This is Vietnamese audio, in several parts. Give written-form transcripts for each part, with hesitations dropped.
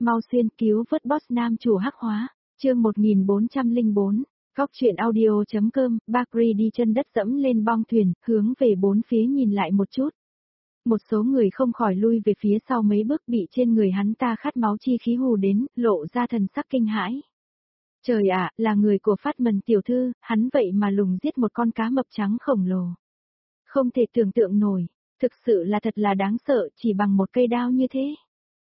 Mau xuyên cứu vớt boss nam chủ hắc hóa, chương 1404, góc truyện audio.com, Bakri đi chân đất dẫm lên bong thuyền, hướng về bốn phía nhìn lại một chút. Một số người không khỏi lui về phía sau mấy bước bị trên người hắn ta khát máu chi khí hù đến, lộ ra thần sắc kinh hãi. Trời ạ, là người của Phát Mần tiểu thư, hắn vậy mà lùng giết một con cá mập trắng khổng lồ. Không thể tưởng tượng nổi, thực sự là thật là đáng sợ chỉ bằng một cây đao như thế.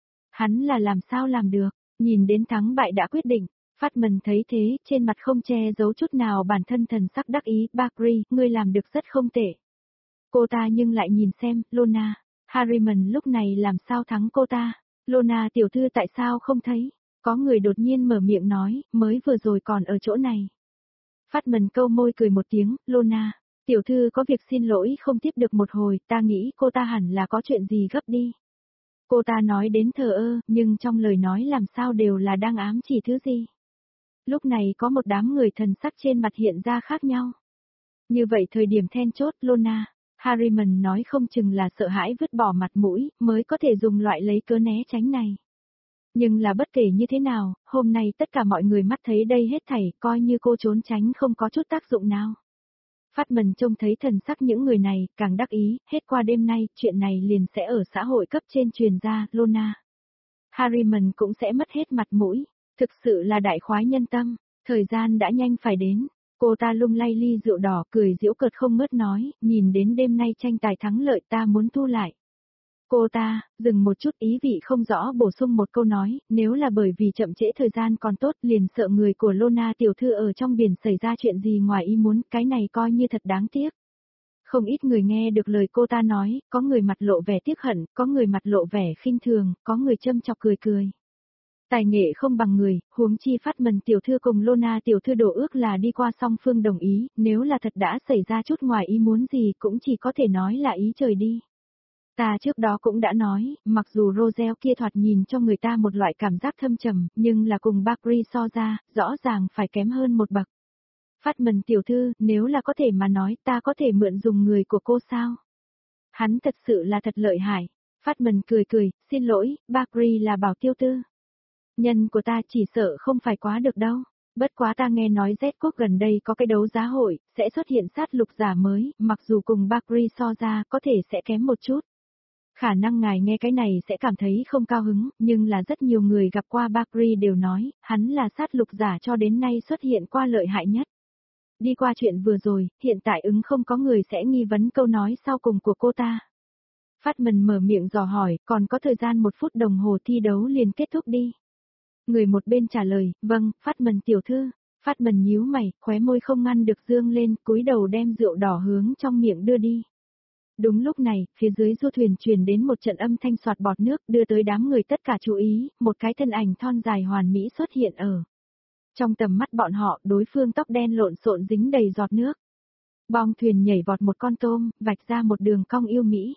Hắn là làm sao làm được, nhìn đến thắng bại đã quyết định, Phát Mần thấy thế, trên mặt không che giấu chút nào bản thân thần sắc đắc ý, Bakri, ngươi làm được rất không tệ. Cô ta nhưng lại nhìn xem, Lona, Harriman lúc này làm sao thắng cô ta, Lona tiểu thư tại sao không thấy, có người đột nhiên mở miệng nói, mới vừa rồi còn ở chỗ này. Phát Mần câu môi cười một tiếng, Lona, tiểu thư có việc xin lỗi không tiếp được một hồi, ta nghĩ cô ta hẳn là có chuyện gì gấp đi. Cô ta nói đến thờ ơ, nhưng trong lời nói làm sao đều là đang ám chỉ thứ gì. Lúc này có một đám người thần sắc trên mặt hiện ra khác nhau. Như vậy thời điểm then chốt, Lona, Harriman nói không chừng là sợ hãi vứt bỏ mặt mũi, mới có thể dùng loại lấy cớ né tránh này. Nhưng là bất kể như thế nào, hôm nay tất cả mọi người mắt thấy đây hết thảy, coi như cô trốn tránh không có chút tác dụng nào. Phát Mần trông thấy thần sắc những người này, càng đắc ý, hết qua đêm nay, chuyện này liền sẽ ở xã hội cấp trên truyền ra, Lona. Harriman cũng sẽ mất hết mặt mũi, thực sự là đại khoái nhân tâm, thời gian đã nhanh phải đến. Cô ta lung lay ly rượu đỏ cười giễu cợt không ngớt nói, nhìn đến đêm nay tranh tài thắng lợi ta muốn thu lại. Cô ta, dừng một chút ý vị không rõ bổ sung một câu nói, nếu là bởi vì chậm trễ thời gian còn tốt liền sợ người của Lona tiểu thư ở trong biển xảy ra chuyện gì ngoài ý muốn, cái này coi như thật đáng tiếc. Không ít người nghe được lời cô ta nói, có người mặt lộ vẻ tiếc hận, có người mặt lộ vẻ khinh thường, có người châm chọc cười cười. Tài nghệ không bằng người, huống chi Phát Mần tiểu thư cùng Lona tiểu thư đổ ước là đi qua song phương đồng ý, nếu là thật đã xảy ra chút ngoài ý muốn gì cũng chỉ có thể nói là ý trời đi. Ta trước đó cũng đã nói, mặc dù Rosel kia thoạt nhìn cho người ta một loại cảm giác thâm trầm, nhưng là cùng Bakri so ra, rõ ràng phải kém hơn một bậc. Phát Mần tiểu thư, nếu là có thể mà nói ta có thể mượn dùng người của cô sao? Hắn thật sự là thật lợi hại. Phát Mần cười cười, xin lỗi, Bakri là bảo tiêu tư. Nhân của ta chỉ sợ không phải quá được đâu. Bất quá ta nghe nói Z quốc gần đây có cái đấu giá hội, sẽ xuất hiện sát lục giả mới, mặc dù cùng Bakri so ra có thể sẽ kém một chút. Khả năng ngài nghe cái này sẽ cảm thấy không cao hứng, nhưng là rất nhiều người gặp qua Bakri đều nói, hắn là sát lục giả cho đến nay xuất hiện qua lợi hại nhất. Đi qua chuyện vừa rồi, hiện tại không có người sẽ nghi vấn câu nói sau cùng của cô ta. Phát Mần mở miệng dò hỏi, còn có thời gian 1 phút đồng hồ thi đấu liền kết thúc đi. Người một bên trả lời, vâng, Phát Mần tiểu thư. Phát Mần nhíu mày, khóe môi không ngăn được dương lên, cúi đầu đem rượu đỏ hướng trong miệng đưa đi. Đúng lúc này, phía dưới du thuyền truyền đến một trận âm thanh xoạt bọt nước, đưa tới đám người tất cả chú ý, một cái thân ảnh thon dài hoàn mỹ xuất hiện ở. Trong tầm mắt bọn họ, đối phương tóc đen lộn xộn dính đầy giọt nước. Bong thuyền nhảy vọt một con tôm, vạch ra một đường cong yêu mỹ.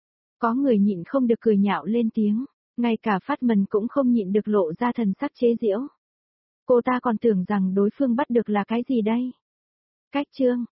Có người nhịn không được cười nhạo lên tiếng, ngay cả Phát Mần cũng không nhịn được lộ ra thần sắc chế giễu. Cô ta còn tưởng rằng đối phương bắt được là cái gì đây? Cách chương